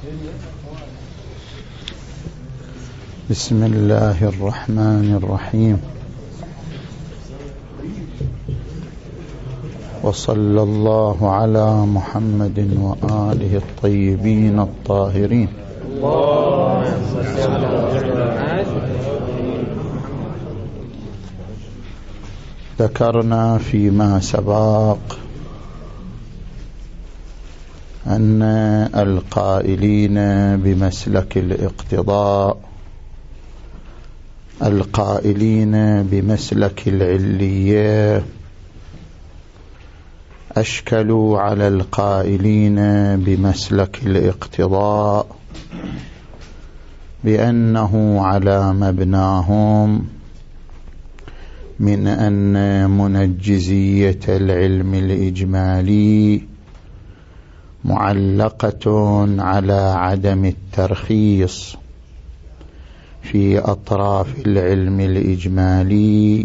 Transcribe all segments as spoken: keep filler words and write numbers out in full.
بسم الله الرحمن الرحيم. وصلى الله على محمد وآله الطيبين الطاهرين. ذكرنا فيما سبق أن القائلين بمسلك الاقتضاء، القائلين بمسلك العلية، أشكلوا على القائلين بمسلك الاقتضاء بأنه على مبناهم من أن منجزية العلم الإجمالي معلقة على عدم الترخيص في أطراف العلم الإجمالي.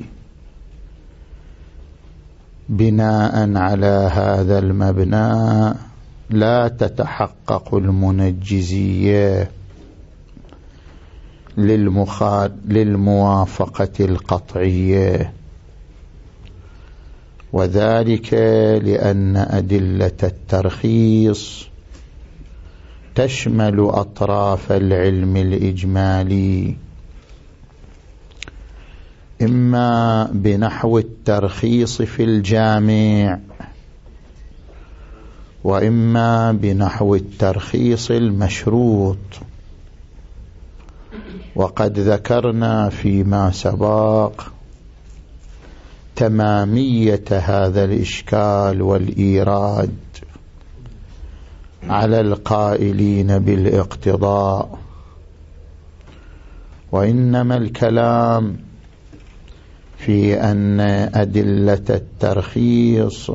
بناء على هذا المبنى لا تتحقق المنجزية للموافقة القطعية، وذلك لأن أدلة الترخيص تشمل أطراف العلم الإجمالي، إما بنحو الترخيص في الجامع، وإما بنحو الترخيص المشروط. وقد ذكرنا فيما سبق تمامية هذا الإشكال والإيراد على القائلين بالاقتضاء، وإنما الكلام في أن أدلة الترخيص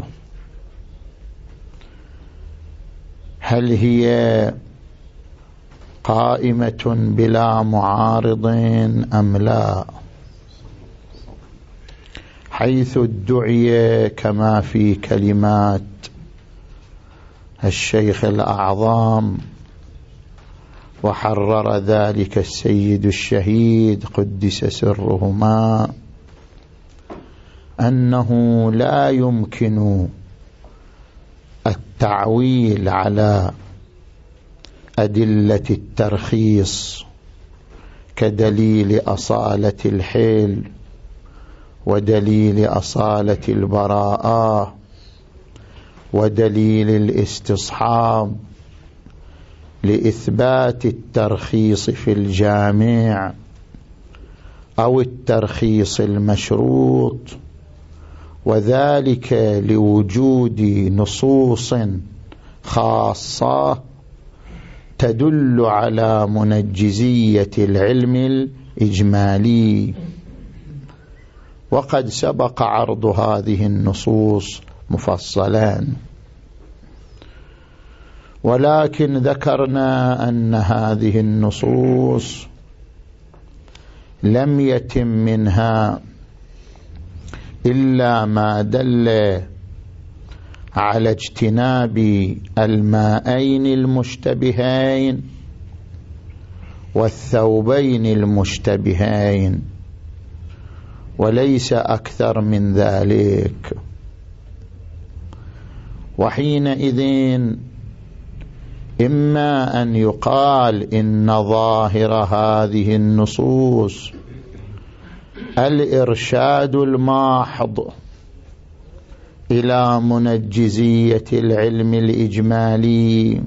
هل هي قائمة بلا معارض أم لا، حيث ادعي كما في كلمات الشيخ الأعظم وحرر ذلك السيد الشهيد قدس سرهما أنه لا يمكن التعويل على أدلة الترخيص كدليل أصالة الحل ودليل أصالة البراءة ودليل الاستصحاب لإثبات الترخيص في الجامع أو الترخيص المشروط، وذلك لوجود نصوص خاصة تدل على منجزية العلم الإجمالي. وقد سبق عرض هذه النصوص مفصلا، ولكن ذكرنا أن هذه النصوص لم يتم منها إلا ما دل على اجتناب الماءين المشتبهين والثوبين المشتبهين، وليس أكثر من ذلك. وحينئذ إما أن يقال إن ظاهر هذه النصوص الإرشاد الماحض إلى منجزية العلم الإجمالي،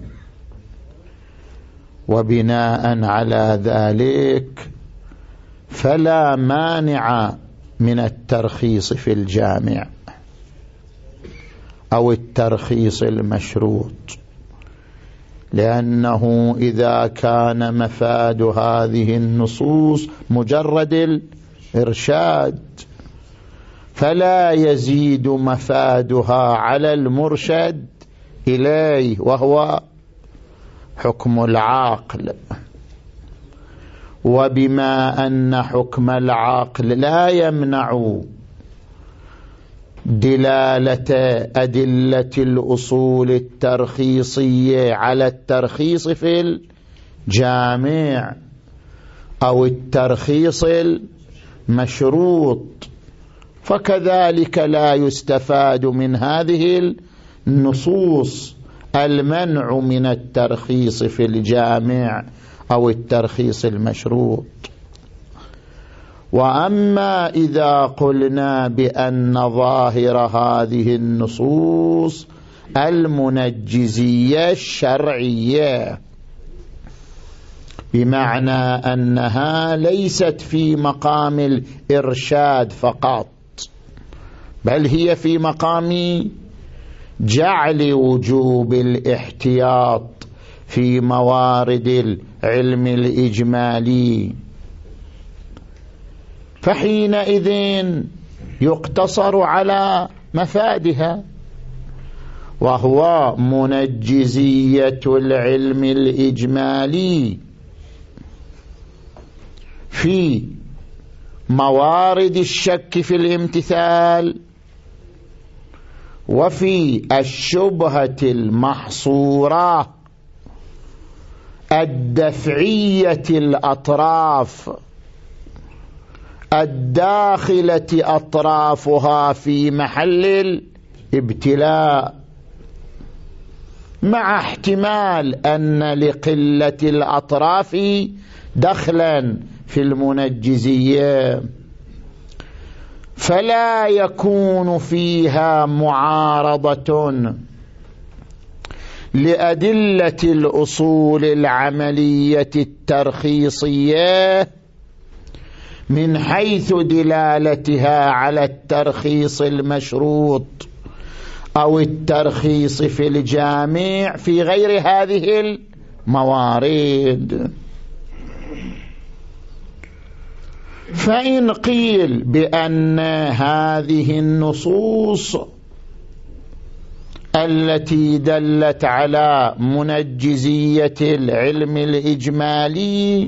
وبناء على ذلك فلا مانع من الترخيص في الجامع أو الترخيص المشروط، لأنه إذا كان مفاد هذه النصوص مجرد الإرشاد فلا يزيد مفادها على المرشد إليه وهو حكم العقل. وبما أن حكم العقل لا يمنع دلالة أدلة الأصول الترخيصية على الترخيص في الجامع أو الترخيص المشروط، فكذلك لا يستفاد من هذه النصوص المنع من الترخيص في الجامع أو الترخيص المشروط. وأما إذا قلنا بأن ظاهر هذه النصوص المنجزية الشرعية، بمعنى أنها ليست في مقام الإرشاد فقط، بل هي في مقام جعل وجوب الاحتياط في موارد العلم الإجمالي، فحينئذ يقتصر على مفادها، وهو منجزية العلم الإجمالي في موارد الشك في الامتثال، وفي الشبهة المحصورة الدفعية الأطراف الداخلة أطرافها في محل الابتلاء، مع احتمال أن لقلة الأطراف دخلا في المنجزية، فلا يكون فيها معارضة لأدلة الأصول العملية الترخيصية من حيث دلالتها على الترخيص المشروط أو الترخيص في الجامع في غير هذه الموارد. فإن قيل بأن هذه النصوص التي دلت على منجزية العلم الإجمالي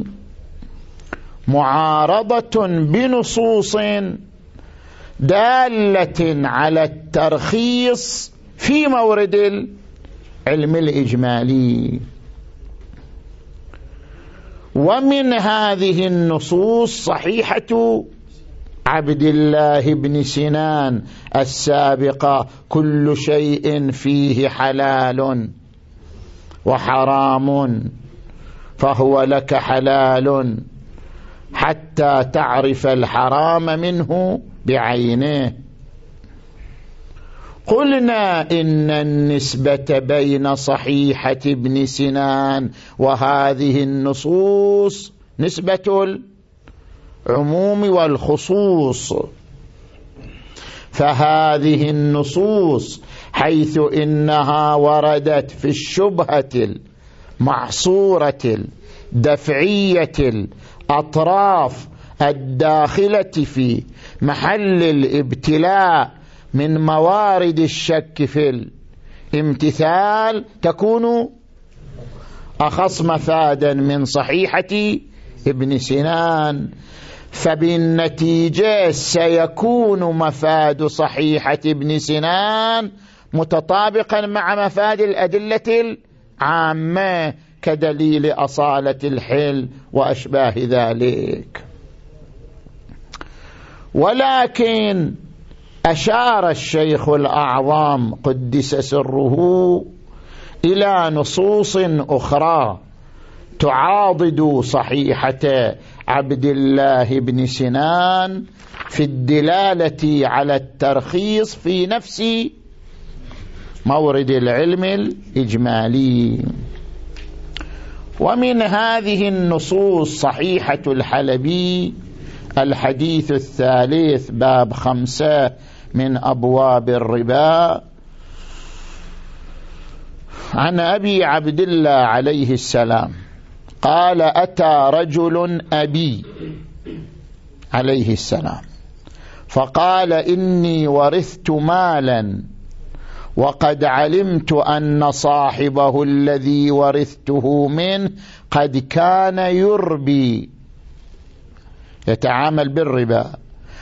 معارضة بنصوص دالة على الترخيص في مورد العلم الإجمالي، ومن هذه النصوص صحيحة عبد الله بن سنان السابقة: كل شيء فيه حلال وحرام فهو لك حلال حتى تعرف الحرام منه بعينه. قلنا إن النسبة بين صحيحة ابن سنان وهذه النصوص نسبة العموم والخصوص، فهذه النصوص حيث إنها وردت في الشبهة المحصورة الدفعية الأطراف الداخلة في محل الابتلاء من موارد الشك في الامتثال، تكون أخص مفادا من صحيحة ابن سنان، فبالنتيجة سيكون مفاد صحيحة ابن سنان متطابقا مع مفاد الأدلة العامة كدليل أصالة الحل وأشباه ذلك. ولكن أشار الشيخ الأعظم قدس سره إلى نصوص أخرى تعاضد صحيحة عبد الله بن سنان في الدلالة على الترخيص في نفس مورد العلم الإجمالي. ومن هذه النصوص صحيحة الحلبي الحديث الثالث باب خمسة من أبواب الربا عن أبي عبد الله عليه السلام قال: أتى رجل أبي عليه السلام فقال: إني ورثت مالا وقد علمت أن صاحبه الذي ورثته منه قد كان يربي يتعامل بالربا،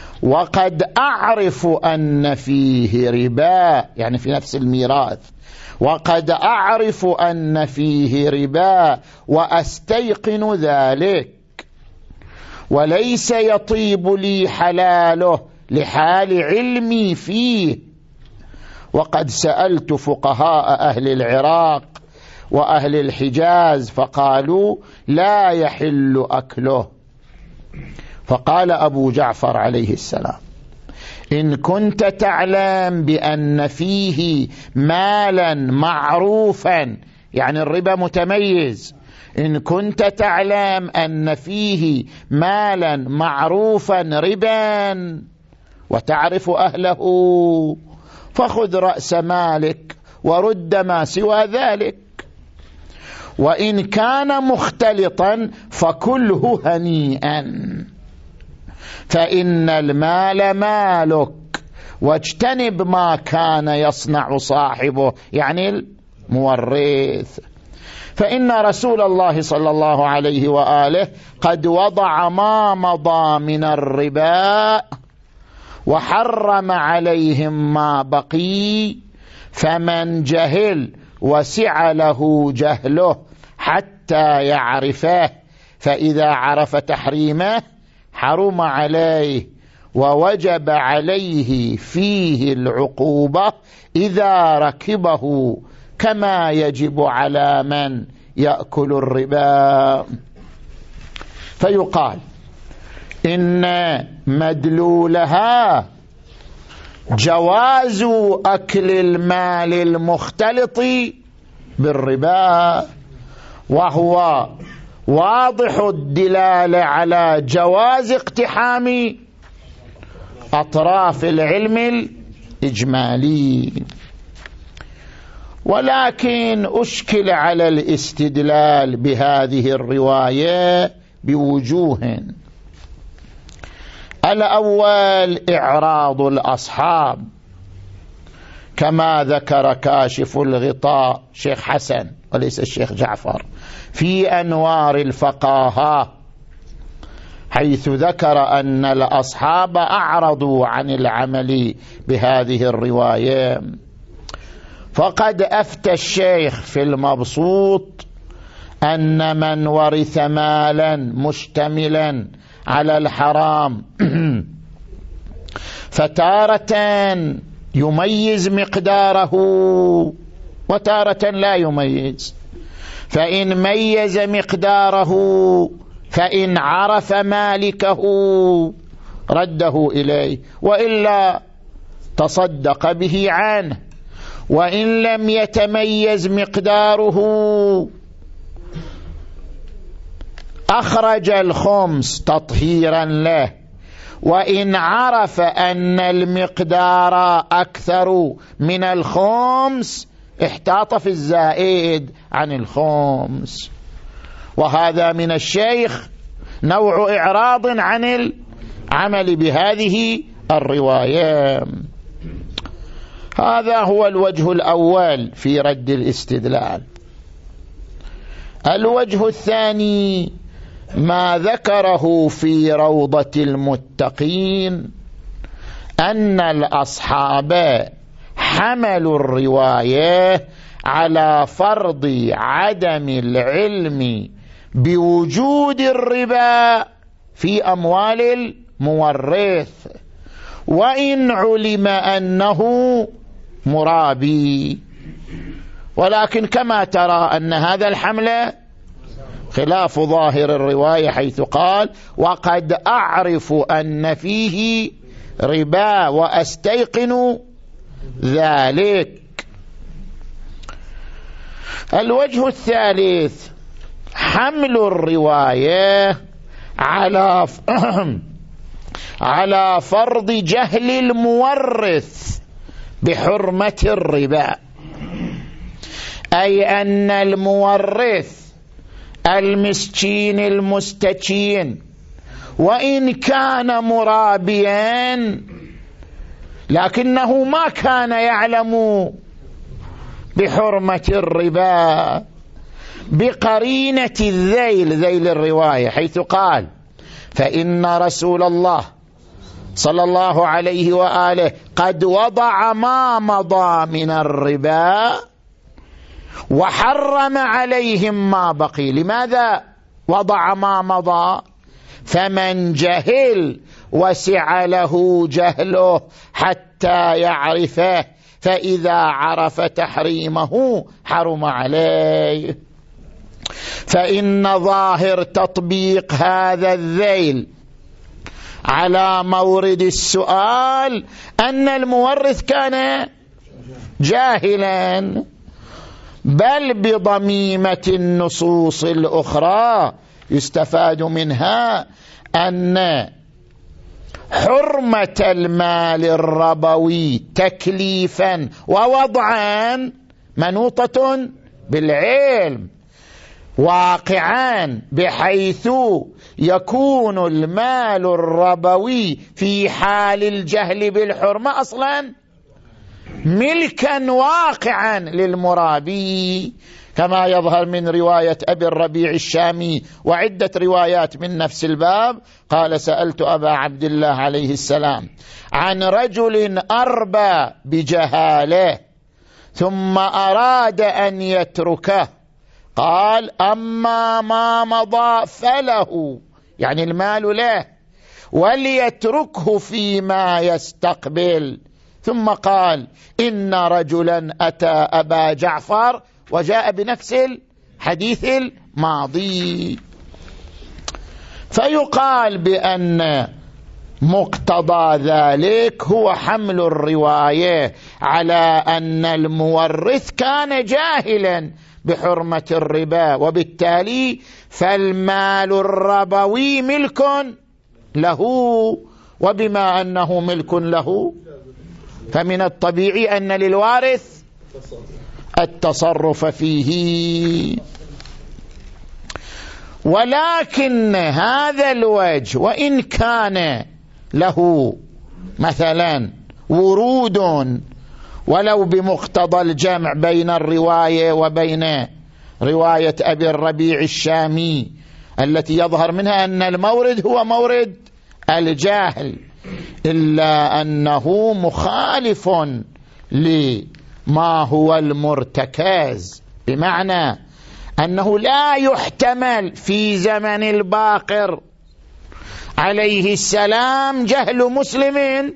وقد أعرف أن فيه ربا يعني في نفس الميراث، وقد أعرف أن فيه ربا وأستيقن ذلك، وليس يطيب لي حلاله لحال علمي فيه. وقد سألت فقهاء أهل العراق وأهل الحجاز فقالوا لا يحل أكله. فقال أبو جعفر عليه السلام: إن كنت تعلم بأن فيه مالا معروفا، يعني الربا متميز، إن كنت تعلم أن فيه مالا معروفا ربا وتعرف أهله، فخذ رأس مالك ورد ما سوى ذلك، وإن كان مختلطا فكله هنيئا، فإن المال مالك، واجتنب ما كان يصنع صاحبه، يعني المورث. فإن رسول الله صلى الله عليه وآله قد وضع ما مضى من الربا وحرم عليهم ما بقي، فمن جهل وسع له جهله حتى يعرفه، فإذا عرف تحريمه حرم عليه، ووجب عليه فيه العقوبة إذا ركبه، كما يجب على من يأكل الربا. فيقال إن مدلولها جواز أكل المال المختلط بالربا، وهو واضح الدلالة على جواز اقتحام أطراف العلم الإجمالي. ولكن أشكل على الاستدلال بهذه الرواية بوجوه. الأول إعراض الأصحاب، كما ذكر كاشف الغطاء شيخ حسن وليس الشيخ جعفر في أنوار الفقاهة، حيث ذكر أن الأصحاب أعرضوا عن العمل بهذه الرواية. فقد أفتى الشيخ في المبسوط أن من ورث مالا مشتملا على الحرام فتارة يميز مقداره وتارة لا يميز، فإن ميز مقداره فإن عرف مالكه رده إليه، وإلا تصدق به عنه، وإن لم يتميز مقداره أخرج الخمس تطهيرا له، وإن عرف أن المقدار أكثر من الخمس احتاط في الزائد عن الخمس. وهذا من الشيخ نوع إعراض عن العمل بهذه الرواية. هذا هو الوجه الأول في رد الاستدلال. الوجه الثاني ما ذكره في روضة المتقين أن الأصحاب حملوا الرواية على فرض عدم العلم بوجود الربا في أموال المورث، وإن علم أنه مرابي. ولكن كما ترى أن هذا الحمل خلاف ظاهر الرواية، حيث قال وقد أعرف أن فيه ربا وأستيقن ذلك. الوجه الثالث حمل الرواية على على فرض جهل المورث بحرمة الربا، أي أن المورث المسكين المستكين وإن كان مرابيا لكنه ما كان يعلم بحرمة الربا بقرينة الذيل، ذيل الرواية، حيث قال فإن رسول الله صلى الله عليه وآله قد وضع ما مضى من الربا وحرم عليهم ما بقي. لماذا وضع ما مضى؟ فمن جهل وسع له جهله حتى يعرفه، فإذا عرف تحريمه حرم عليه. فإن ظاهر تطبيق هذا الذيل على مورد السؤال أن المورث كان جاهلا، بل بضميمة النصوص الأخرى يستفاد منها أن حرمة المال الربوي تكليفا ووضعا منوطة بالعلم واقعا، بحيث يكون المال الربوي في حال الجهل بالحرمة أصلا ملكا واقعا للمرابي، كما يظهر من رواية أبي الربيع الشامي وعدة روايات من نفس الباب. قال: سألت أبا عبد الله عليه السلام عن رجل أربى بجهاله ثم أراد أن يتركه، قال: أما ما مضى فله، يعني المال له، وليتركه فيما يستقبل. ثم قال: إن رجلا أتى أبا جعفر وجاء بنفس الحديث الماضي. فيقال بأن مقتضى ذلك هو حمل الرواية على أن المورث كان جاهلا بحرمة الربا، وبالتالي فالمال الربوي ملك له، وبما أنه ملك له فمن الطبيعي أن للوارث التصرف فيه. ولكن هذا الوجه وإن كان له مثلا ورود ولو بمقتضى الجمع بين الرواية وبين رواية أبي الربيع الشامي التي يظهر منها أن المورد هو مورد الجاهل، إلا أنه مخالف لما هو المرتكز، بمعنى أنه لا يحتمل في زمن الباقر عليه السلام جهل مسلم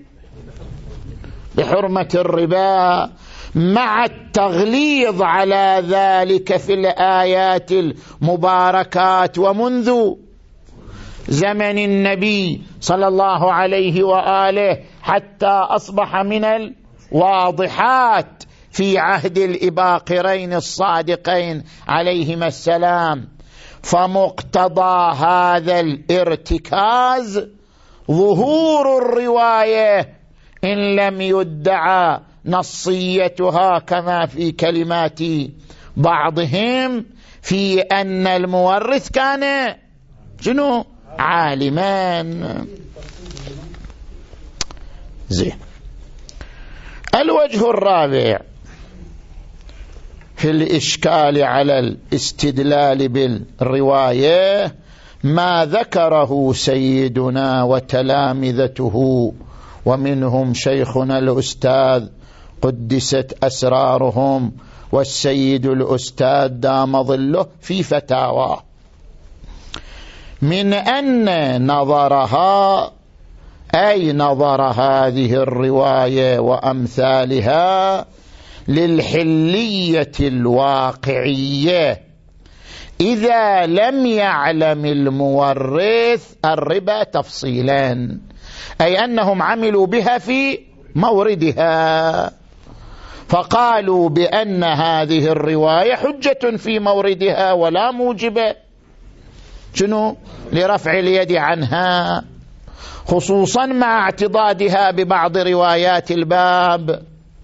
بحرمة الربا، مع التغليظ على ذلك في الآيات المباركات ومنذ زمن النبي صلى الله عليه وآله حتى أصبح من الواضحات في عهد الإباقرين الصادقين عليهما السلام. فمقتضى هذا الارتكاز ظهور الرواية إن لم يدعى نصيتها كما في كلمات بعضهم في أن المورث كان شنو؟ عالمان. زين. الوجه الرابع في الإشكال على الاستدلال بالرواية ما ذكره سيدنا وتلامذته ومنهم شيخنا الأستاذ قدست أسرارهم والسيد الأستاذ دام ظله في فتاواه، من أن نظرها أي نظر هذه الرواية وأمثالها للحلية الواقعية إذا لم يعلم المورث الربا تفصيلا، أي أنهم عملوا بها في موردها، فقالوا بأن هذه الرواية حجة في موردها ولا موجب شنو لرفع اليد عنها، خصوصا مع اعتضادها ببعض روايات الباب.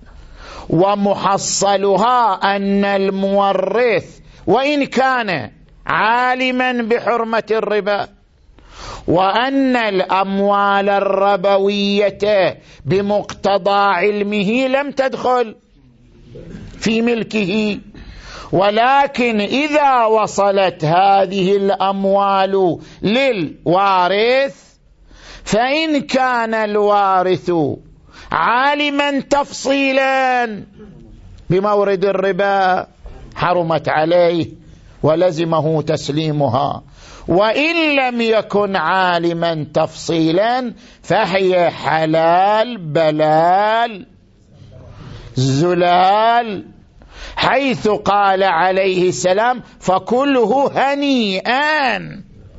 ومحصلها أن المورث وإن كان عالما بحرمة الربا وأن الأموال الربوية بمقتضى علمه لم تدخل في ملكه، ولكن إذا وصلت هذه الأموال للوارث فإن كان الوارث عالما تفصيلا بمورد الربا حرمت عليه ولزمه تسليمها، وإن لم يكن عالما تفصيلا فهي حلال بلال زلال، حيث قال عليه السلام فكله هنيئا،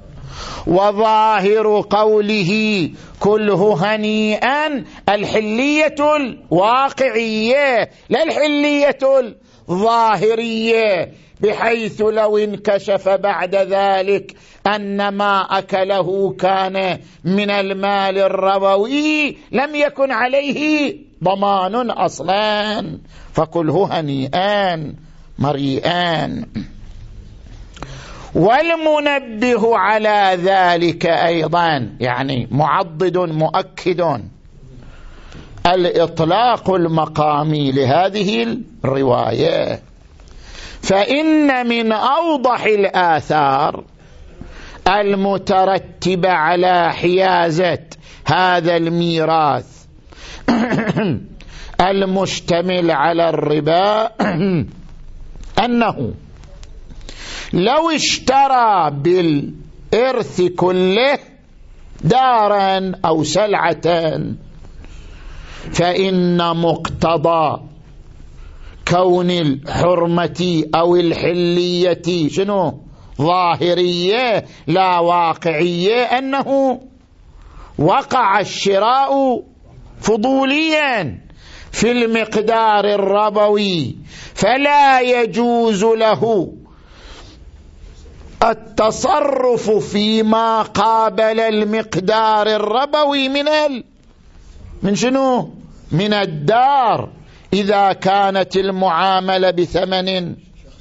وظاهر قوله كله هنيئا الحلية الواقعية لا الحلية الظاهرية، بحيث لو انكشف بعد ذلك أن ما أكله كان من المال الربوي لم يكن عليه ضمان أصلا، فكله هنيئا مريئا. والمنبه على ذلك أيضا يعني معضد مؤكد الإطلاق المقامي لهذه الرواية، فإن من أوضح الآثار المترتبة على حيازة هذا الميراث المشتمل على الربا أنه لو اشترى بالإرث كله دارا أو سلعة، فإن مقتضى كون الحرمة أو الحلية شنو ظاهرية لا واقعية أنه وقع الشراء فضوليا في المقدار الربوي، فلا يجوز له التصرف فيما قابل المقدار الربوي من ال... من شنو من الدار، إذا كانت المعاملة بثمن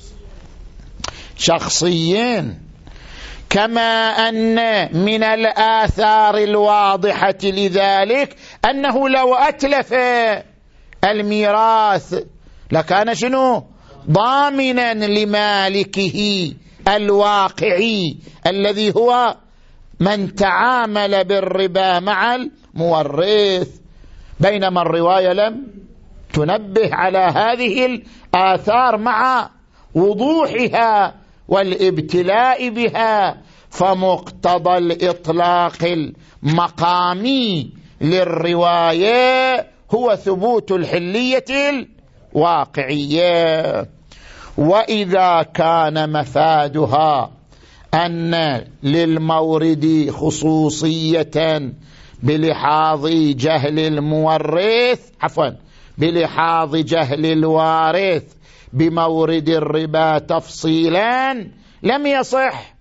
شخصي. كما أن من الآثار الواضحة لذلك أنه لو أتلف الميراث لكان شنو ضامنا لمالكه الواقعي الذي هو من تعامل بالربا مع المورث، بينما الرواية لم تنبه على هذه الآثار مع وضوحها والابتلاء بها، فمقتضى الإطلاق المقامي للرواية هو ثبوت الحلية الواقعية. وإذا كان مفادها أن للمورد خصوصية بلحاظ جهل المورث عفوا بلحاظ جهل الوارث بمورد الربا تفصيلا، لم يصح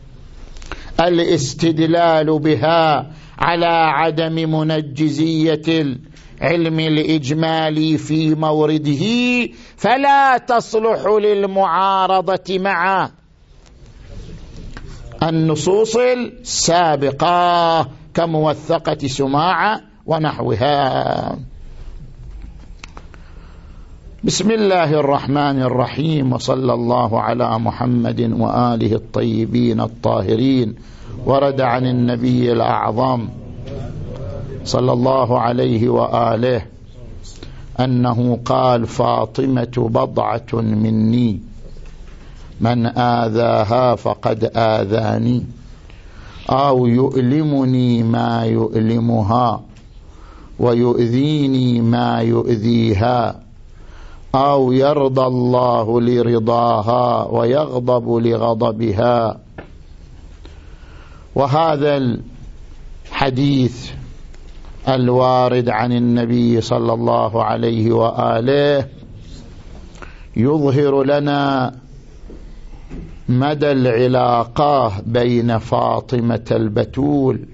الاستدلال بها على عدم منجزية العلم الإجمالي في مورده، فلا تصلح للمعارضة مع النصوص السابقة كموثقة سماعة ونحوها. بسم الله الرحمن الرحيم، وصلى الله على محمد وآله الطيبين الطاهرين. ورد عن النبي الأعظم صلى الله عليه وآله أنه قال فاطمة بضعة مني من آذاها فقد آذاني أو يؤلمني ما يؤلمها ويؤذيني ما يؤذيها أو يرضى الله لرضاها ويغضب لغضبها. وهذا الحديث الوارد عن النبي صلى الله عليه وآله يظهر لنا مدى العلاقة بين فاطمة البتول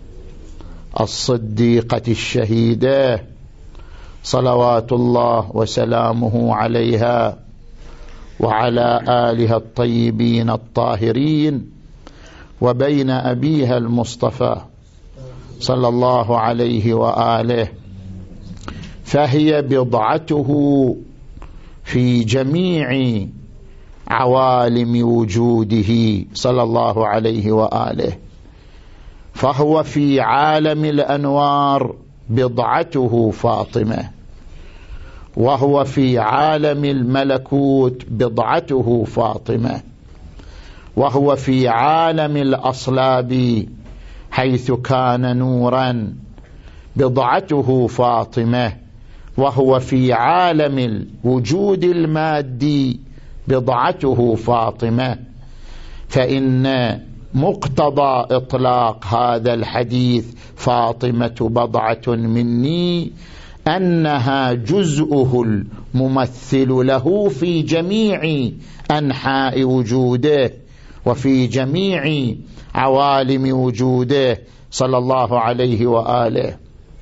الصديقة الشهيدة صلوات الله وسلامه عليها وعلى آلها الطيبين الطاهرين، وبين أبيها المصطفى صلى الله عليه وآله، فهي بضعته في جميع عوالم وجوده صلى الله عليه وآله، فهو في عالم الأنوار بضعته فاطمة، وهو في عالم الملكوت بضعته فاطمة، وهو في عالم الأصلاب حيث كان نورا بضعته فاطمة، وهو في عالم الوجود المادي بضعته فاطمة. فإن مقتضى إطلاق هذا الحديث فاطمة بضعة مني أنها جزءه الممثل له في جميع أنحاء وجوده وفي جميع عوالم وجوده صلى الله عليه وآله.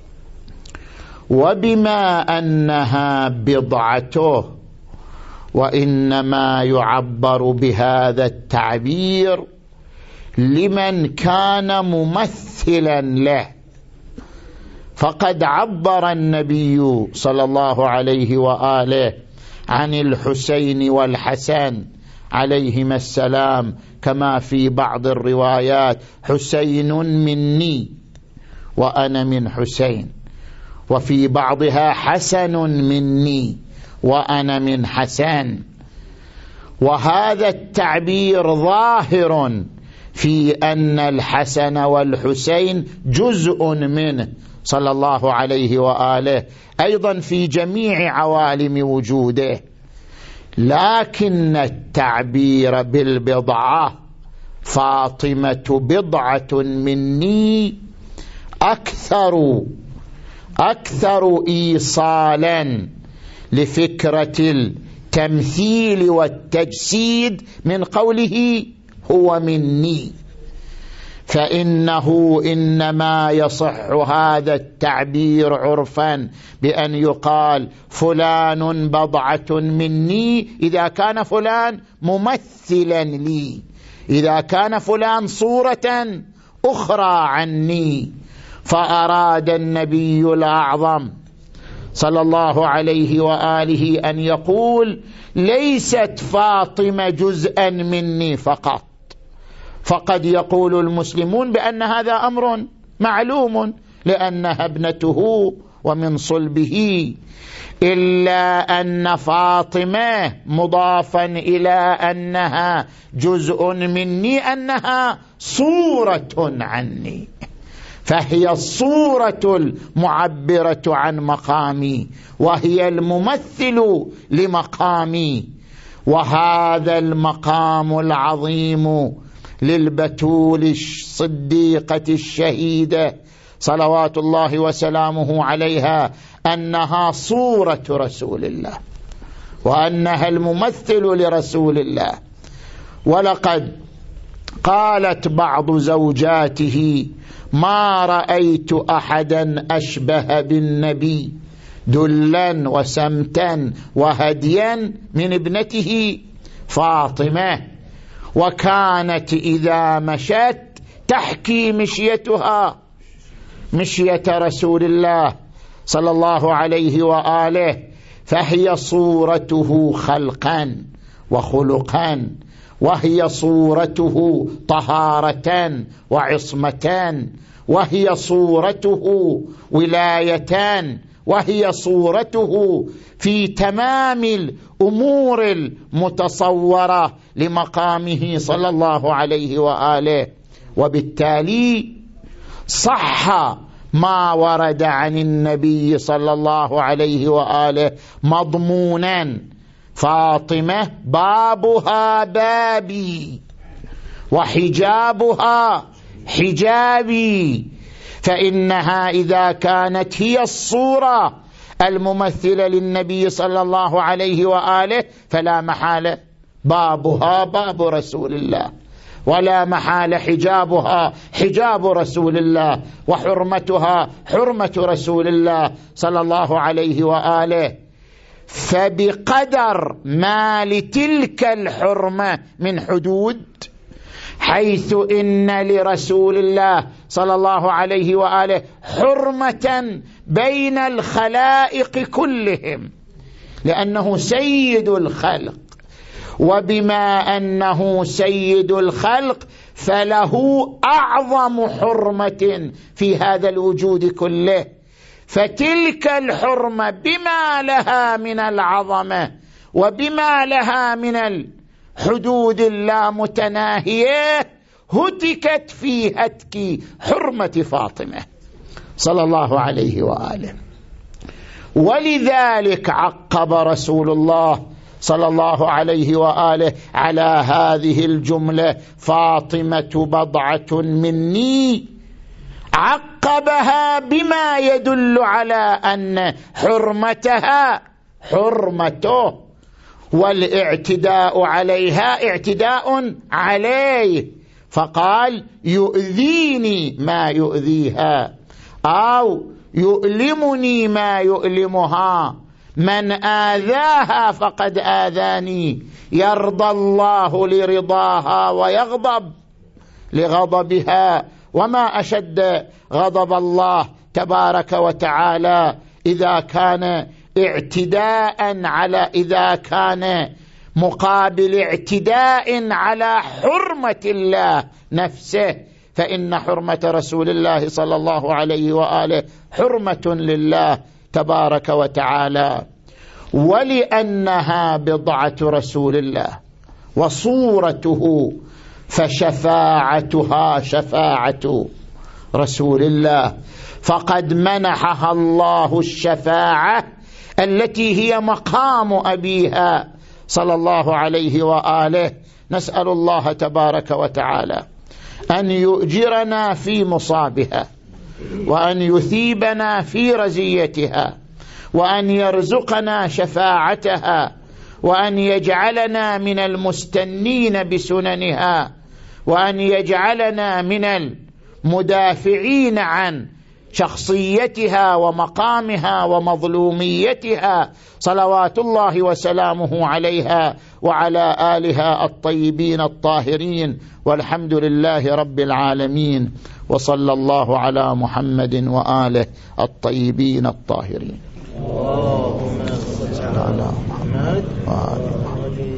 وبما أنها بضعته، وإنما يعبر بهذا التعبير لمن كان ممثلا له، فقد عبر النبي صلى الله عليه وآله عن الحسين والحسن عليهما السلام كما في بعض الروايات: حسين مني وأنا من حسين، وفي بعضها حسن مني وأنا من حسن. وهذا التعبير ظاهر في أن الحسن والحسين جزء منه صلى الله عليه وآله أيضا في جميع عوالم وجوده، لكن التعبير بالبضعة فاطمة بضعة مني أكثر أكثر إيصالا لفكرة التمثيل والتجسيد من قوله هو مني، فإنه إنما يصح هذا التعبير عرفا بأن يقال فلان بضعة مني إذا كان فلان ممثلا لي، إذا كان فلان صورة أخرى عني. فأراد النبي الأعظم صلى الله عليه وآله أن يقول ليست فاطمة جزءا مني فقط، فقد يقول المسلمون بأن هذا أمر معلوم لأنها ابنته ومن صلبه، إلا أن فاطمة مضافا إلى أنها جزء مني أنها صورة عني، فهي الصورة المعبرة عن مقامي وهي الممثل لمقامي. وهذا المقام العظيم للبتول الصديقة الشهيدة صلوات الله وسلامه عليها أنها صورة رسول الله وأنها الممثل لرسول الله. ولقد قالت بعض زوجاته: ما رأيت أحدا أشبه بالنبي دلا وسمتا وهديا من ابنته فاطمة، وكانت إذا مشت تحكي مشيتها مشية رسول الله صلى الله عليه وآله، فهي صورته خلقا وخلقا، وهي صورته طهارة وعصمة، وهي صورته ولايتان، وهي صورته في تمام الأمور المتصورة لمقامه صلى الله عليه وآله. وبالتالي صح ما ورد عن النبي صلى الله عليه وآله مضمونا: فاطمة بابها بابي وحجابها حجابي، فإنها إذا كانت هي الصورة الممثلة للنبي صلى الله عليه وآله فلا محالة بابها باب رسول الله، ولا محال حجابها حجاب رسول الله، وحرمتها حرمة رسول الله صلى الله عليه وآله. فبقدر ما لتلك الحرمة من حدود، حيث إن لرسول الله صلى الله عليه وآله حرمة بين الخلائق كلهم لأنه سيد الخلق، وبما أنه سيد الخلق فله أعظم حرمة في هذا الوجود كله، فتلك الحرمة بما لها من العظمة وبما لها من الحدود اللامتناهية هتكت في هتك حرمة فاطمة صلى الله عليه وآله. ولذلك عقب رسول الله صلى الله عليه وآله على هذه الجملة فاطمة بضعة مني، عقبها بما يدل على أن حرمتها حرمته والاعتداء عليها اعتداء عليه، فقال يؤذيني ما يؤذيها أو يؤلمني ما يؤلمها، من آذاها فقد آذاني، يرضى الله لرضاها ويغضب لغضبها، وما أشد غضب الله تبارك وتعالى إذا كان اعتداء على إذا كان مقابل اعتداء على حرمة الله نفسه، فإن حرمة رسول الله صلى الله عليه وآله حرمة لله تبارك وتعالى. ولأنها بضعة رسول الله وصورته فشفاعتها شفاعة رسول الله، فقد منحها الله الشفاعة التي هي مقام أبيها صلى الله عليه وآله. نسأل الله تبارك وتعالى أن يؤجرنا في مصابها، وأن يثيبنا في رزيتها، وأن يرزقنا شفاعتها، وأن يجعلنا من المستنين بسننها، وأن يجعلنا من المدافعين عن شخصيتها ومقامها ومظلوميتها صلوات الله وسلامه عليها وعلى آلها الطيبين الطاهرين، والحمد لله رب العالمين، وصلى الله على محمد وآله الطيبين الطاهرين. اللهم صل على محمد وآل محمد.